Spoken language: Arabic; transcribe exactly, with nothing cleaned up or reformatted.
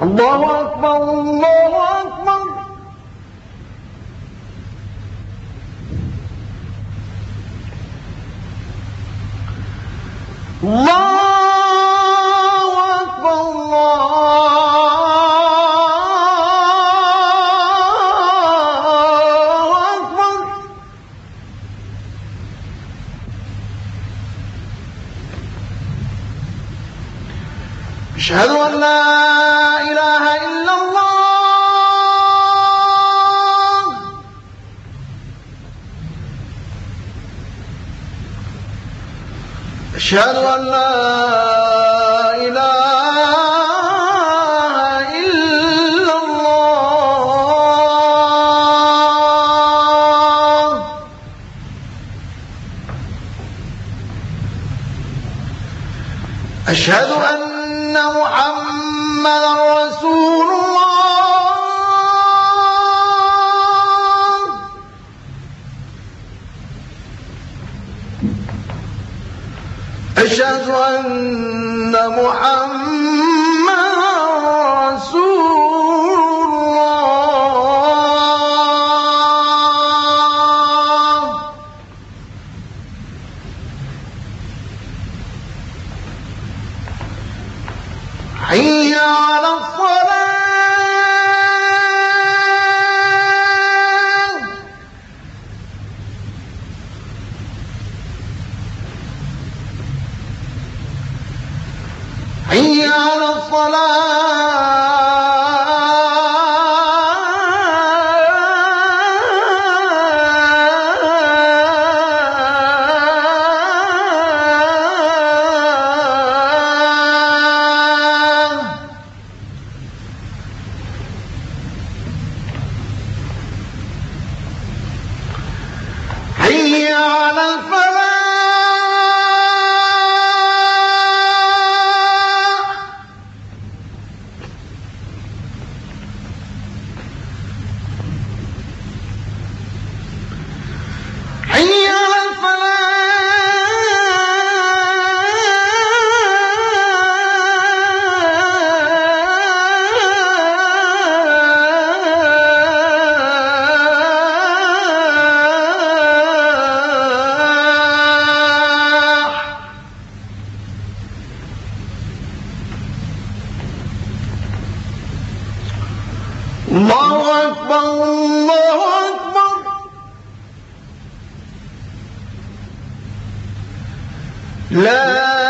الله أكبر الله أكبر الله أكبر الله أكبر أشهد أن لا إله إلا الله أشهد أن لا إله إلا الله أشهد أن محمدا رسول الله أشهد أن محمدا رسول الله حي على الصلاة حي على الصلاة حي على الفلاح حي على الفلاح الله أكبر الله أكبر لا